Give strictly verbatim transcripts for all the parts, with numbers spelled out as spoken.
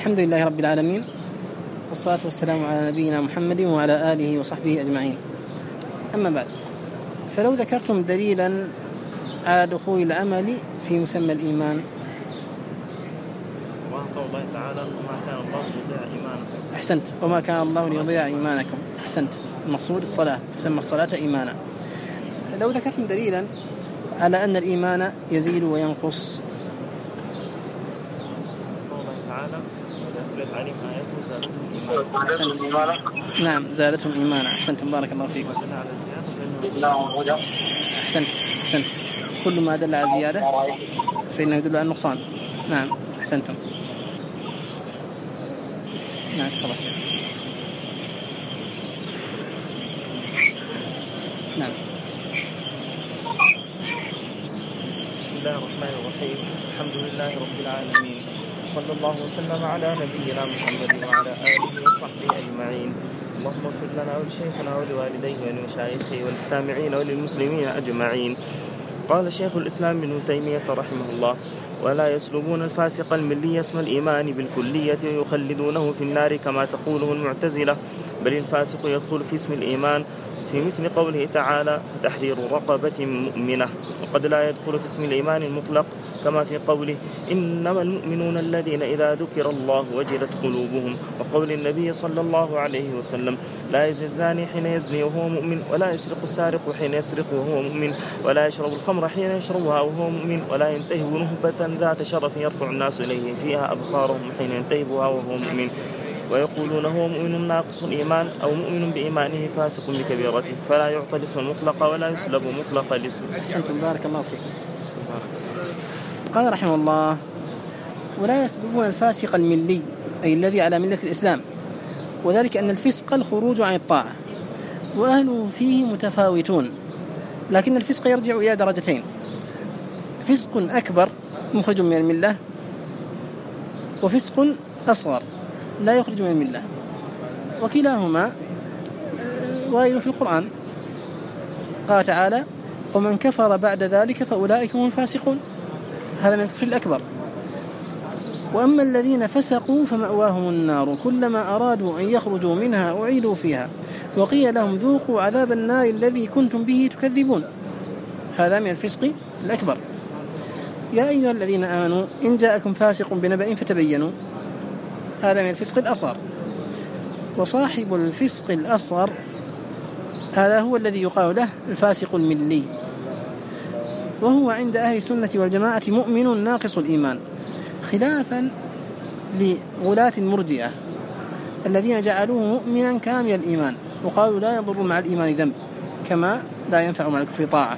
الحمد لله رب العالمين، والصلاة والسلام على نبينا محمد وعلى آله وصحبه أجمعين. أما بعد، فلو ذكرتم دليلا على دخول العمل في مسمى الإيمان. وقال الله تعالى: وما كان الله ليضيع إيمانكم. أحسنت. وما كان الله ليضيع إيمانكم. أحسنت. المقصود الصلاة، فسمى الصلاة إيمانا. لو ذكرتم دليلا على أن الإيمان يزيد وينقص. أحسنت. نعم، زادتهم إيمانا. أحسنتم، بارك الله فيكم. أحسنت أحسنت كل ما دل على زيادة فإنه يدل على النقصان. نعم، أحسنتم. نعم، خلاص. نعم. بسم الله الرحمن الرحيم. الحمد لله رب العالمين، صلى الله وسلم على نبينا محمد وعلى آله وصحبه أجمعين. اللهم اغفر لنا ولشيخنا ولوالديه ولمشايخه وللسامعين وللمسلمين أجمعين. قال شيخ الإسلام ابن تيمية رحمه الله: ولا يسلبون الفاسق الملي اسم الإيمان بالكلية ويخلدونه في النار كما تقوله المعتزلة، بل الفاسق يدخل في اسم الإيمان في مثل قوله تعالى: فتحرير رقبة مؤمنة. وقد لا يدخل في اسم الإيمان المطلق كما في قوله: إنما المؤمنون الذين إذا ذكر الله وجلت قلوبهم، وقول النبي صلى الله عليه وسلم: لا يزني الزاني حين يزني وهو مؤمن، ولا يسرق السارق حين يسرق وهو مؤمن، ولا يشرب الخمر حين يشربها وهو مؤمن، ولا ينتهب نهبة ذات شرف يرفع الناس إليه فيها أبصارهم حين ينتهبها وهو مؤمن. ويقولون هو مؤمن ناقص الإيمان أو مؤمن بإيمانه فاسق بكبيرته، فلا يعطى الاسم المطلق ولا يسلب مطلق الاسم. أحسنتم، بارك الله فيكم. قال رحمه الله: ولا يسلبون الفاسق الملي، أي الذي على ملة الإسلام، وذلك أن الفسق الخروج عن الطاعة، وأهله فيه متفاوتون، لكن الفسق يرجع إلى درجتين: فسق أكبر مخرج من الملة، وفسق أصغر لا يخرج من الملة، وكلاهما وارد في القرآن. قال تعالى: ومن كفر بعد ذلك فأولئك هم الفاسقون. هذا من الكفر الأكبر. وأما الذين فسقوا فمأواهم النار كلما أرادوا أن يخرجوا منها أعيدوا فيها وقيل لهم ذوقوا عذاب النار الذي كنتم به تكذبون. هذا من الفسق الأكبر. يا أيها الذين آمنوا إن جاءكم فاسق بنبأ فتبينوا. هذا من الفسق الأصغر. وصاحب الفسق الأصغر هذا هو الذي يقال له الفاسق الملي، وهو عند أهل السنة والجماعة مؤمن ناقص الإيمان، خلافا لغلاة المرجئة الذين جعلوه مؤمنا كامل الإيمان، وقالوا لا يضر مع الإيمان ذنب كما لا ينفع مع الكفر طاعة.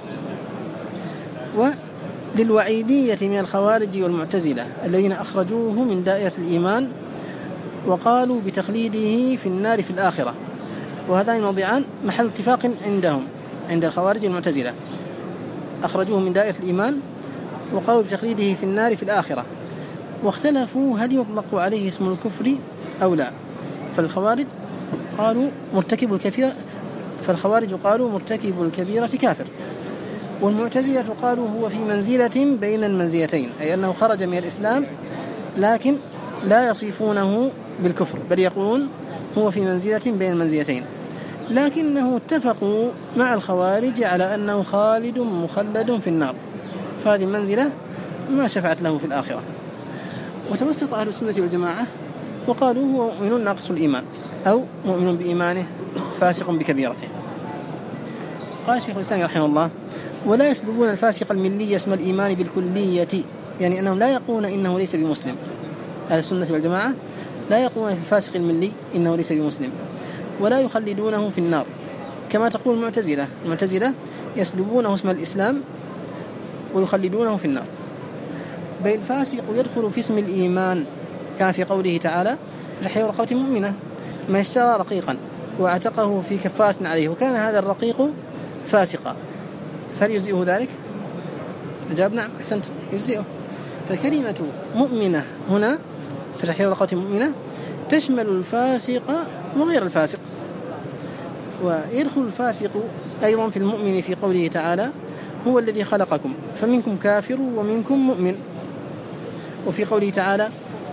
وللوعيدية من الخوارج والمعتزلة الذين أخرجوه من دائرة الإيمان وقالوا بتخليده في النار في الآخرة، وهذان الموضعان محل اتفاق عندهم عند الخوارج والمعتزلة. أخرجوه من دائرة الإيمان وقالوا بتخليده في النار في الآخرة، واختلفوا هل يطلق عليه اسم الكفر أو لا. فالخوارج قالوا مرتكب الكبيرة فالخوارج قالوا مرتكب الكبيرة كافر، والمعتزلة قالوا هو في منزلة بين المنزلتين، أي أنه خرج من الإسلام لكن لا يصفونه بالكفر، بل يقولون هو في منزلة بين المنزلتين، لكنه اتفقوا مع الخوارج على أنه خالد مخلد في النار، فهذه المنزلة ما شفعت له في الآخرة. وتوسط أهل السنة والجماعة وقالوا هو مؤمن ناقص الإيمان أو مؤمن بإيمانه فاسق بكبيرته. قال شيخ الإسلام رحمه الله: ولا يسلبون الفاسق الملي اسم الإيمان بالكلية، يعني أنهم لا يقولون إنه ليس بمسلم. أهل السنة والجماعة لا يقولون في الفاسق الملي إنه ليس بمسلم، ولا يخلدونه في النار كما تقول المعتزلة. المعتزلة يسلبونه اسم الإسلام ويخلدونه في النار، بل الفاسق يدخل في اسم الإيمان كان في قوله تعالى: فتحرير رقبة مؤمنة، من اشترى رقيقا واعتقه في كفارة عليه وكان هذا الرقيق فاسقا فهل يجزئه ذلك؟ الجواب نعم، أحسنت، يجزئه. فكلمة مؤمنة هنا فتحرير رقبة مؤمنة تشمل الفاسق وغير الفاسق. ويدخل الفاسق أيضا في المؤمن في قوله تعالى: هو الذي خلقكم فمنكم كافر ومنكم مؤمن. وفي قوله تعالى: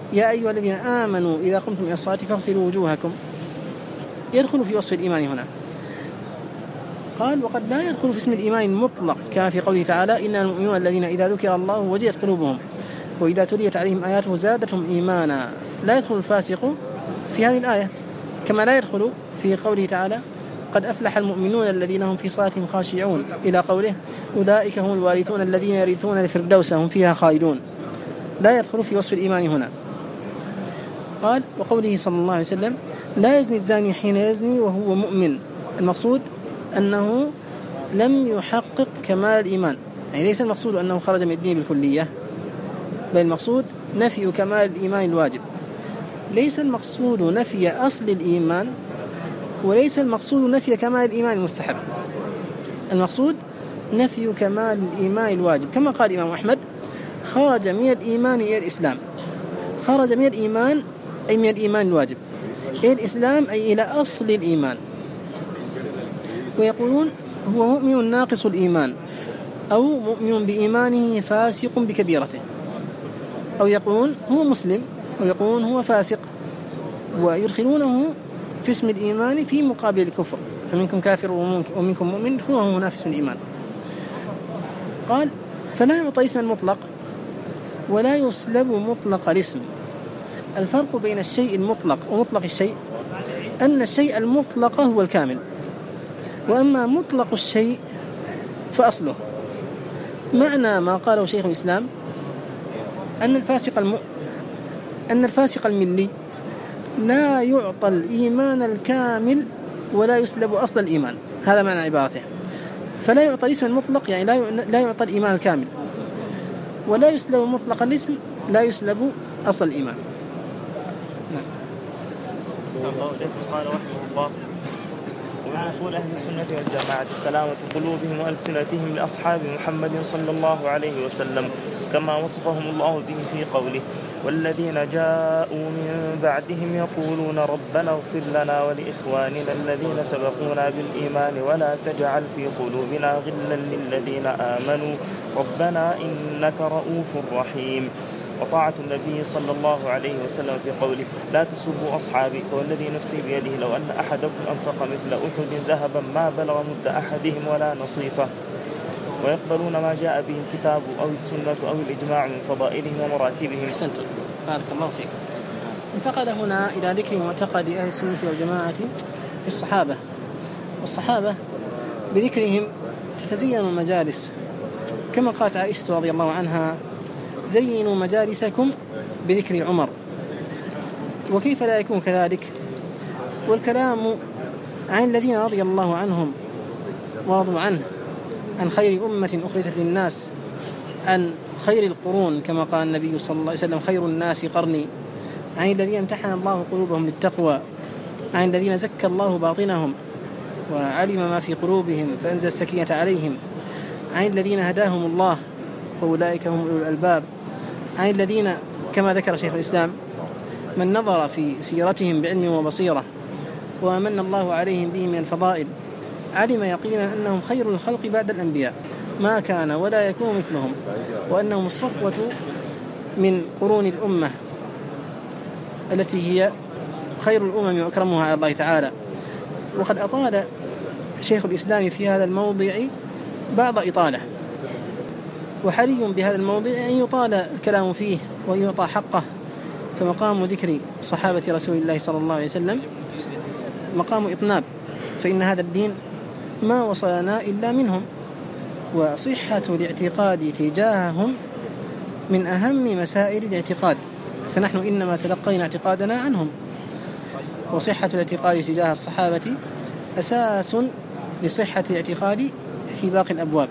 يا أيها الذين آمنوا إذا قمتم إلى الصلاة فاغسلوا وجوهكم، يدخل في وصف الإيمان هنا. قال وقد لا يدخل في اسم الإيمان المطلق كما في قوله تعالى إن المؤمنون الذين إذا ذكر الله وجلت قلوبهم وإذا تليت عليهم آياته زادتهم إيمانا. لا يدخل الفاسق في هذه الآية، كما لا يدخل في قوله تعالى قد أفلح المؤمنون الذين هم في صلاتهم خاشعون إلى قوله أولئك هم الوارثون الذين يرثون الفردوس هم فيها خالدون. لا يدخل في وصف الإيمان هنا. قال وقوله صلى الله عليه وسلم لا يزني الزاني حين يزني وهو مؤمن. المقصود أنه لم يحقق كمال الإيمان، يعني ليس المقصود أنه خرج من الدين بالكلية، بل المقصود نفي كمال الإيمان الواجب. ليس المقصود نفي أصل الإيمان، وليس المقصود نفي كمال الإيمان المستحب. المقصود نفي كمال الإيمان الواجب، كما قال الإمام أحمد خرج من الإيمان إلى الإسلام. خرج من الإيمان أي من الإيمان الواجب إلى الإسلام أي إلى أصل الإيمان. ويقولون هو مؤمن ناقص الإيمان، أو مؤمن بإيمانه فاسق بكبيرته، أو يقولون هو مسلم، أو يقولون هو فاسق، ويدخلونه في اسم الإيمان في مقابل الكفر، فمنكم كافر ومنكم مؤمن يدخلونه هنا في اسم الإيمان. قال فلا يعطى اسم المطلق ولا يسلب مطلق الاسم. الفرق بين الشيء المطلق ومطلق الشيء أن الشيء المطلق هو الكامل، وأما مطلق الشيء فأصله. معنى ما قاله شيخ الإسلام أن الفاسق الم... أن الفاسق الملي لا يعطى الإيمان الكامل ولا يسلب أصل الإيمان. هذا معنى عبارته. فلا يعطى الاسم المطلق يعني لا ي... لا يعطى الإيمان الكامل، ولا يسلب مطلق الاسم لا يسلب أصل الإيمان. قال رحمه الله ومن أصول أهل السنة والجماعة سلامة قلوبهم وألسنتهم لأصحاب محمد صلى الله عليه وسلم، كما وصفهم الله به في قوله والذين جاءوا من بعدهم يقولون ربنا اغفر لنا ولإخواننا الذين سبقونا بالإيمان ولا تجعل في قلوبنا غلا للذين آمنوا ربنا إنك رؤوف رحيم. وطاعة النبي صلى الله عليه وسلم في قوله لا تسبوا أصحابي فوالذي نفسي بيده لو أن أحدكم أنفق مثل أحد ذهبا ما بلغ مد أحدهم ولا نصيفه. ويقبلون ما جاء به الكتاب أو السنة أو الإجماع من فضائلهم ومراتبهم. أحسنت، بارك الله فيك. انتقل هنا إلى ذكر معتقد أهل السنة والجماعة في الصحابة. والصحابة بذكرهم تتزين المجالس، كما قالت عائشة رضي الله عنها زينوا مجالسكم بذكر عمر. وكيف لا يكون كذلك والكلام عن الذين رضي الله عنهم ورضوا عنه، عن خير أمة أخرجت للناس، عن خير القرون كما قال النبي صلى الله عليه وسلم خير الناس قرني، عن الذين امتحن الله قلوبهم للتقوى، عن الذين زكى الله باطنهم وعلم ما في قلوبهم فأنزل السكينة عليهم، عن الذين هداهم الله وأولئك هم أولو الألباب، عن الذين كما ذكر شيخ الإسلام من نظر في سيرتهم بعلم وبصيرة وأمن الله عليهم به من الفضائل علم يقينا أنهم خير الخلق بعد الأنبياء ما كان ولا يكون مثلهم، وأنهم الصفوة من قرون الأمة التي هي خير الأمم وأكرمها على الله تعالى. وقد أطال شيخ الإسلام في هذا الموضع بعض إطالة، وحري بهذا الموضع أن يطال الكلام فيه ويعطى حقه. فمقام ذكر صحابة رسول الله صلى الله عليه وسلم مقام إطناب، فإن هذا الدين ما وصلنا إلا منهم، وصحة الاعتقاد تجاههم من أهم مسائل الاعتقاد، فنحن إنما تلقينا اعتقادنا عنهم. وصحة الاعتقاد تجاه الصحابة أساس لصحة الاعتقاد في باقي الأبواب.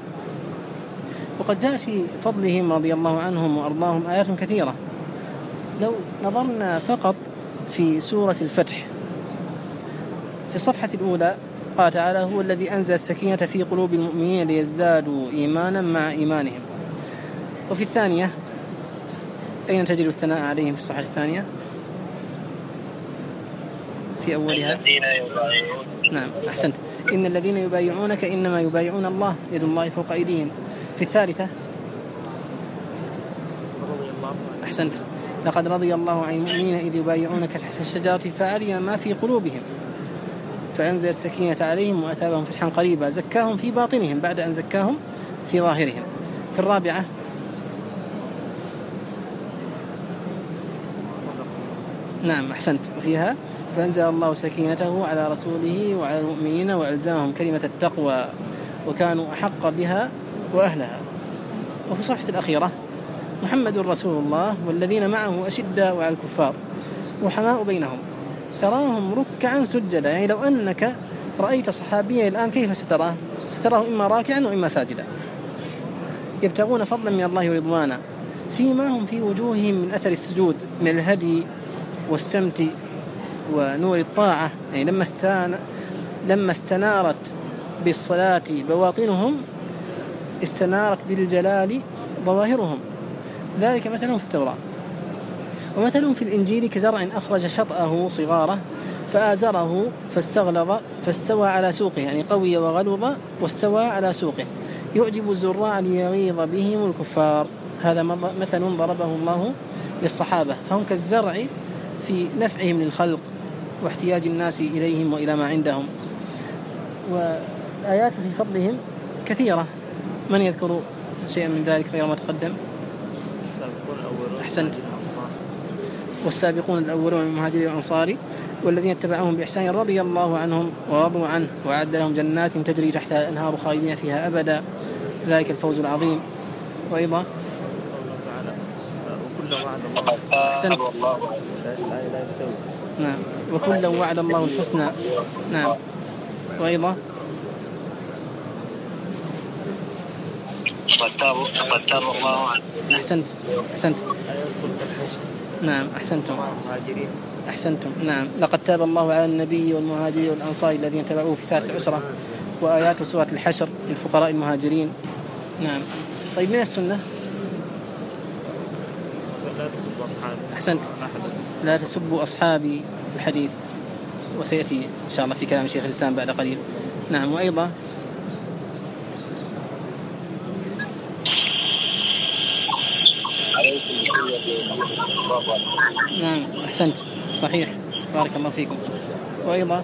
وقد جاء في فضلهم رضي الله عنهم وأرضاهم آيات كثيرة. لو نظرنا فقط في سورة الفتح في الصفحة الأولى قال تعالى هو الذي أنزل السكينة في قلوب المؤمنين ليزدادوا إيمانا مع إيمانهم. وفي الثانية أين تجد الثناء عليهم في الصفحة الثانية؟ في أولها نعم أحسنت إن الذين يبايعونك إنما يبايعون الله يد الله فوق أيديهم. في الثالثة أحسنت لقد رضي الله عن المؤمنين إذ يبايعونك تحت الشجرة فعلم ما في قلوبهم فأنزل السكينة عليهم وأثابهم فتحا قريبا زكاهم في باطنهم بعد أن زكاهم في ظاهرهم. في الرابعة نعم أحسنت وفيها فأنزل الله سكينته على رسوله وعلى المؤمنين وألزمهم كلمة التقوى وكانوا أحق بها وأهلها. وفي الصفحة الأخيرة محمد رسول الله والذين معه أشداء على الكفار رحماء بينهم تراهم ركعا سجدا، يعني لو أنك رأيت صحابيا الآن كيف ستراه؟ ستراه إما راكعا وإما ساجدا يبتغون فضلا من الله ورضوانا سيماهم في وجوههم من أثر السجود من الهدي والسمت ونور الطاعة، يعني لما استان لما استنارت بالصلاة بواطنهم استنارت بالجلال ظواهرهم. ذلك مثلهم في التوراة ومثلهم في الإنجيل كزرع أخرج شطأه صغاره فآزره فاستغلظ فاستوى على سوقه، يعني قوي وغلظ واستوى على سوقه يعجب الزراع ليغيظ بهم الكفار. هذا مثل ضربه الله للصحابة فهم كالزرع في نفعهم للخلق واحتياج الناس إليهم وإلى ما عندهم. وآيات في فضلهم كثيرة، من يذكر شيئا من ذلك غير ما تقدم؟ أحسنت. والسابقون الأولون من المهاجرين والأنصار والذين اتبعوهم بإحسان رضي الله عنهم ورضوا عنه وأعد لهم جنات تجري تحتها الأنهار خالدين فيها أبدا ذلك الفوز العظيم. وأيضا أحسنت. نعم وكلا وعد الله الحسنى. نعم وأيضا تقدم الله عنه. أحسنت أحسنت. نعم أحسنتم أحسنتم. نعم لقد تاب الله على النبي والمهاجرين والأنصار الذين تبعوه في ساعة العسرة وآيات سورة الحشر للفقراء المهاجرين. نعم طيب من السنة لا تسبوا أصحابي. أحسنت لا تسبوا أصحابي الحديث وسيأتي إن شاء الله في كلام شيخ الإسلام بعد قليل. نعم وأيضا نعم أحسنت صحيح بارك الله فيكم. وأيضا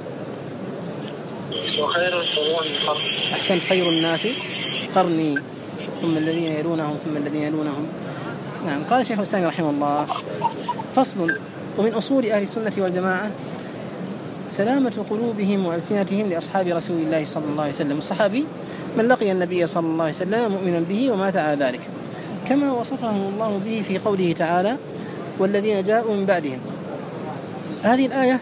أحسنت خير الناس قرني ثم الذين يلونهم ثم الذين يلونهم. نعم قال شيخ الإسلام رحمه الله فصل ومن أصول أهل السنة والجماعة سلامة قلوبهم وألسنتهم لأصحاب رسول الله صلى الله عليه وسلم. الصحابي من لقي النبي صلى الله عليه وسلم مؤمنا به ومات على ذلك كما وصفهم الله به في قوله تعالى والذين جاءوا من بعدهم. هذه الآية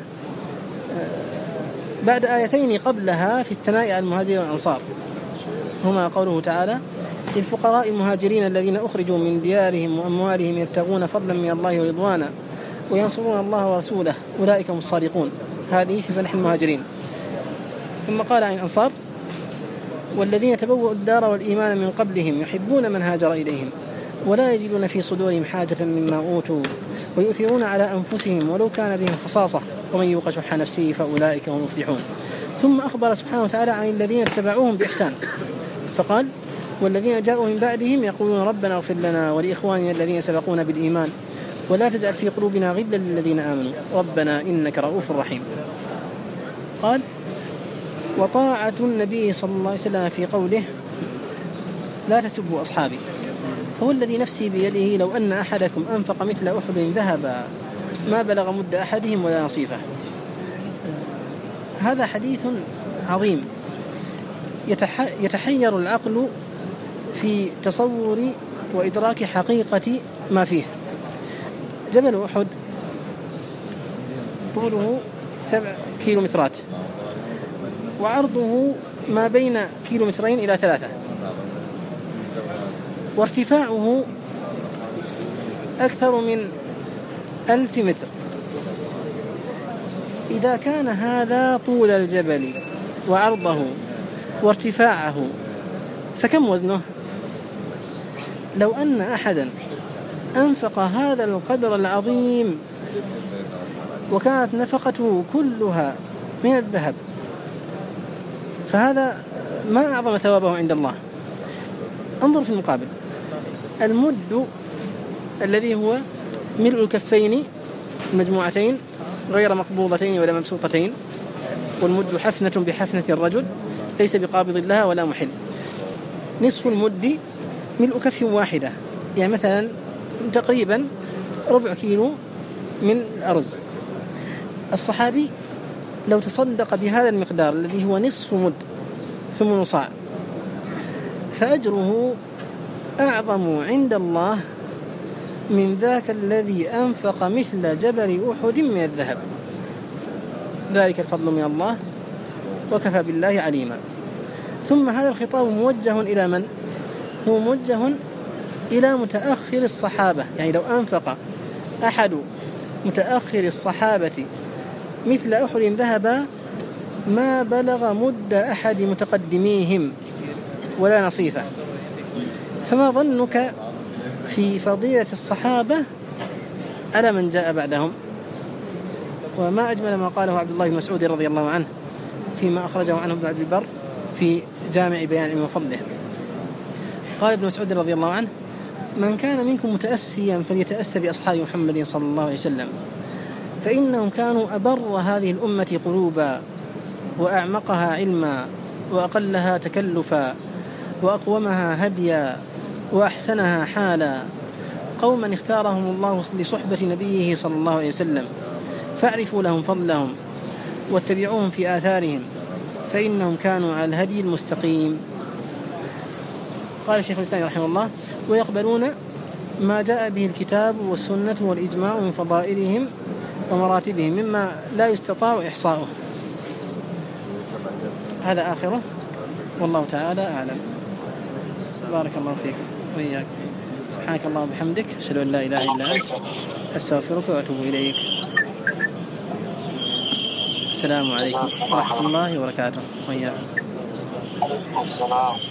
بعد آيتين قبلها في الثناء على المهاجرين والأنصار هما قوله تعالى للفقراء المهاجرين الذين أخرجوا من ديارهم وأموالهم يبتغون فضلا من الله ورضوانا وينصرون الله ورسوله أولئك هم الصادقون. هذه في مدح المهاجرين. ثم قال عن الأنصار والذين تبوأوا الدار والإيمان من قبلهم يحبون من هاجر إليهم ولا يجدون في صدورهم حاجة مما أوتوا ويؤثرون على أنفسهم ولو كان بهم خصاصة ومن يوق شح نفسه فأولئك هم المفلحون. ثم أخبر سبحانه وتعالى عن الذين اتبعوهم بإحسان فقال والذين جاءوا من بعدهم يقولون ربنا اغفر لنا ولإخواننا الذين سبقونا بالإيمان ولا تجعل في قلوبنا غلا للذين آمنوا ربنا إنك رؤوف رحيم. قال وطاعة النبي صلى الله عليه وسلم في قوله لا تسبوا أصحابي فهو الذي نفسي بيده لو أن أحدكم أنفق مثل أحد ذهبا ما بلغ مد أحدهم ولا نصيفه. هذا حديث عظيم يتحير العقل في تصور وإدراك حقيقة ما فيه. جبل أحد طوله سبع كيلومترات وعرضه ما بين كيلومترين إلى ثلاثة وارتفاعه أكثر من ألف متر. إذا كان هذا طول الجبل وعرضه وارتفاعه فكم وزنه؟ لو أن أحدا أنفق هذا القدر العظيم وكانت نفقته كلها من الذهب فهذا ما أعظم ثوابه عند الله. انظر في المقابل المد الذي هو ملء الكفين المجموعتين غير مقبوضتين ولا مبسوطتين، والمد حفنة بحفنة الرجل ليس بقابض لها ولا محل. نصف المد ملء كف واحدة، يعني مثلا تقريبا ربع كيلو من الأرز. الصحابي لو تصدق بهذا المقدار الذي هو نصف مد ثم صاع فأجره أعظم عند الله من ذاك الذي أنفق مثل جبل أحد من الذهب، ذلك الفضل من الله وكفى بالله عليما. ثم هذا الخطاب موجه إلى من؟ هو موجه إلى متأخر الصحابة، يعني لو أنفق أحد متأخر الصحابة مثل أحد ذهبا ما بلغ مد أحد متقدميهم ولا نصيفة، فما ظنك في فضيلة الصحابة على من جاء بعدهم؟ وما أجمل ما قاله عبد الله بن مسعود رضي الله عنه فيما أخرجه عنه ابن عبد البر في جامع بيان علم وفضله. قال ابن مسعود رضي الله عنه: من كان منكم متأسيا فليتأسى بأصحاب محمد صلى الله عليه وسلم، فإنهم كانوا أبر هذه الأمة قلوبا وأعمقها علما وأقلها تكلفا وأقومها هديا وأحسنها حالا، قوما اختارهم الله لصحبة نبيه صلى الله عليه وسلم، فاعرفوا لهم فضلهم واتبعوهم في آثارهم فإنهم كانوا على الهدي المستقيم. قال الشيخ الإسلام رحمه الله: ويقبلون ما جاء به الكتاب والسنة والإجماع من فضائلهم ومراتبهم مما لا يستطاع إحصاؤه. هذا آخره، والله تعالى أعلم. بارك الله فيكم وإياك. سبحانك اللهم وبحمدك، أشهد أن لا إله إلا أنت، أستغفرك وأتوب إليك. السلام عليكم ورحمة الله وبركاته وإياكم.